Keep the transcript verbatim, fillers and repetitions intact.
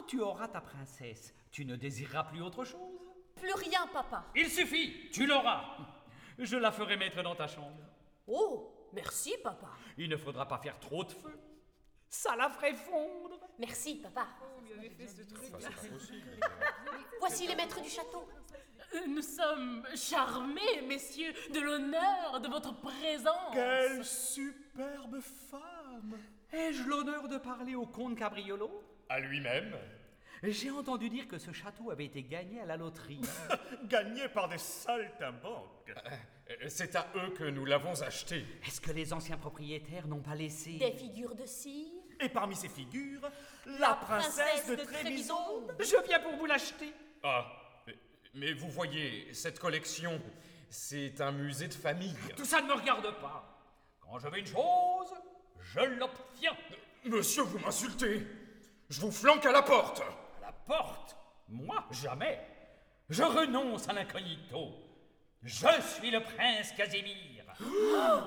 tu auras ta princesse, tu ne désireras plus autre chose? Plus rien, papa. Il suffit, tu l'auras. Je la ferai mettre dans ta chambre. Oh, merci, papa. Il ne faudra pas faire trop de feu. Ça la ferait fondre. Merci, papa. Voici les maîtres du château. Nous sommes charmés, messieurs, de l'honneur de votre présence. Quelle superbe femme! Ai-je l'honneur de parler au comte Cabriolo? À lui-même. J'ai entendu dire que ce château avait été gagné à la loterie. Gagné par des saltimbanques. C'est à eux que nous l'avons acheté. Est-ce que les anciens propriétaires n'ont pas laissé... Des figures de cire. Et parmi ces figures, la princesse de Trébizonde. Je viens pour vous l'acheter. Ah, mais, mais vous voyez, cette collection, c'est un musée de famille. Tout ça ne me regarde pas. Quand je veux une chose, je l'obtiens. Monsieur, vous m'insultez. Je vous flanque à la porte. À la porte? Moi, jamais. Je renonce à l'incognito. Je suis le prince Casimir. Oh,